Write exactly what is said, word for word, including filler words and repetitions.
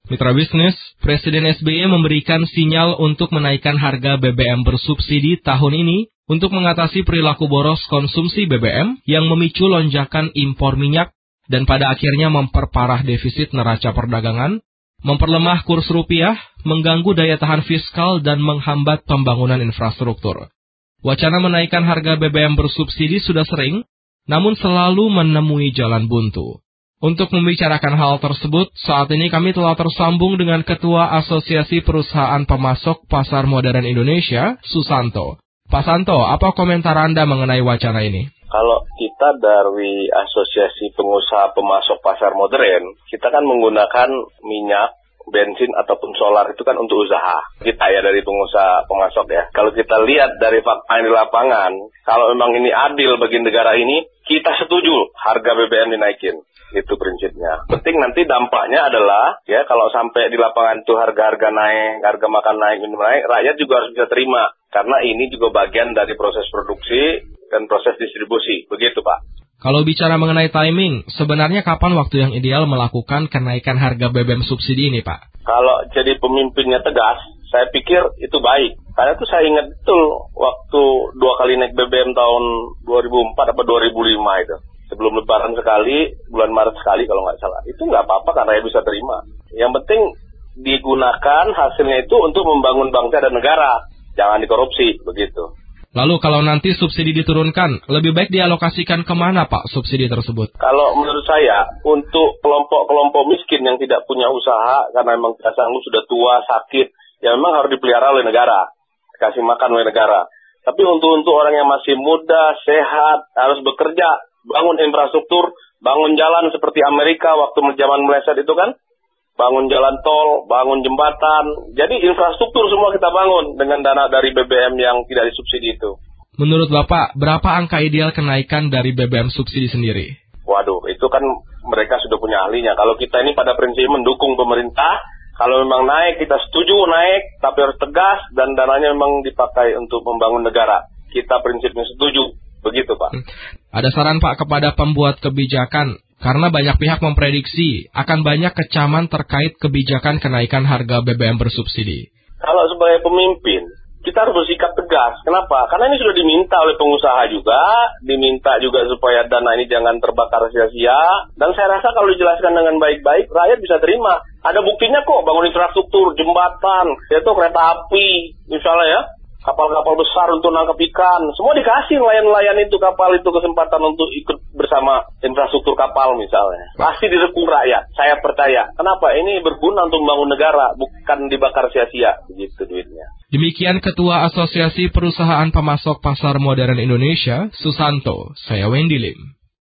Mitra bisnis, Presiden S B Y memberikan sinyal untuk menaikkan harga B B M bersubsidi tahun ini untuk mengatasi perilaku boros konsumsi B B M yang memicu lonjakan impor minyak dan pada akhirnya memperparah defisit neraca perdagangan, memperlemah kurs rupiah, mengganggu daya tahan fiskal dan menghambat pembangunan infrastruktur. Wacana menaikkan harga B B M bersubsidi sudah sering, namun selalu menemui jalan buntu. Untuk membicarakan hal tersebut, saat ini kami telah tersambung dengan Ketua Asosiasi Perusahaan Pemasok Pasar Modern Indonesia, Susanto. Pak Santo, apa komentar Anda mengenai wacana ini? Kalau kita dari Asosiasi Pengusaha Pemasok Pasar Modern, kita kan menggunakan minyak, bensin ataupun solar itu kan untuk usaha. Kita ya dari pengusaha pemasok ya. Kalau kita lihat dari fakta di lapangan, kalau memang ini adil bagi negara ini, kita setuju harga B B M dinaikin. Itu prinsipnya. Penting nanti dampaknya adalah, ya kalau sampai di lapangan itu harga-harga naik, harga makan naik, minum naik, rakyat juga harus bisa terima. Karena ini juga bagian dari proses produksi dan proses distribusi. Begitu, Pak. Kalau bicara mengenai timing, sebenarnya kapan waktu yang ideal melakukan kenaikan harga B B M subsidi ini, Pak? Kalau jadi pemimpinnya tegas, saya pikir itu baik. Karena itu saya ingat betul waktu dua kali naik B B M tahun dua ribu empat atau dua ribu lima itu. Sebelum lebaran sekali, bulan Maret sekali kalau nggak salah. Itu nggak apa-apa karena rakyat bisa terima. Yang penting digunakan hasilnya itu untuk membangun bangsa dan negara. Jangan dikorupsi, begitu. Lalu kalau nanti subsidi diturunkan, lebih baik dialokasikan kemana, Pak, subsidi tersebut? Kalau menurut saya, untuk kelompok-kelompok miskin yang tidak punya usaha, karena memang tidak sanggup, sudah tua, sakit, ya memang harus dipelihara oleh negara. Kasih makan oleh negara. Tapi untuk untuk orang yang masih muda, sehat, harus bekerja, bangun infrastruktur, bangun jalan seperti Amerika waktu zaman meleset itu kan, bangun jalan tol, bangun jembatan. Jadi infrastruktur semua kita bangun dengan dana dari B B M yang tidak disubsidi itu. Menurut Bapak, berapa angka ideal kenaikan dari B B M subsidi sendiri? Waduh, itu kan mereka sudah punya ahlinya. Kalau kita ini pada prinsip mendukung pemerintah, kalau memang naik, kita setuju naik, tapi harus tegas dan dananya memang dipakai untuk membangun negara. Kita prinsipnya setuju. Begitu, Pak. Ada saran, Pak, kepada pembuat kebijakan, karena banyak pihak memprediksi akan banyak kecaman terkait kebijakan kenaikan harga B B M bersubsidi. Kalau sebagai pemimpin, kita harus bersikap tegas. Kenapa? Karena ini sudah diminta oleh pengusaha juga, diminta juga supaya dana ini jangan terbakar sia-sia. Dan saya rasa kalau dijelaskan dengan baik-baik, rakyat bisa terima. Ada buktinya kok, bangun infrastruktur, jembatan, yaitu kereta api, misalnya ya. Kapal-kapal besar untuk nangkap ikan. Semua dikasih nelayan-nelayan itu, kapal itu kesempatan untuk ikut bersama infrastruktur kapal misalnya. Pasti direkung rakyat, saya percaya. Kenapa? Ini berguna untuk membangun negara, bukan dibakar sia-sia. Begitu duitnya. Demikian Ketua Asosiasi Perusahaan Pemasok Pasar Modern Indonesia, Susanto. Saya Wendy Lim.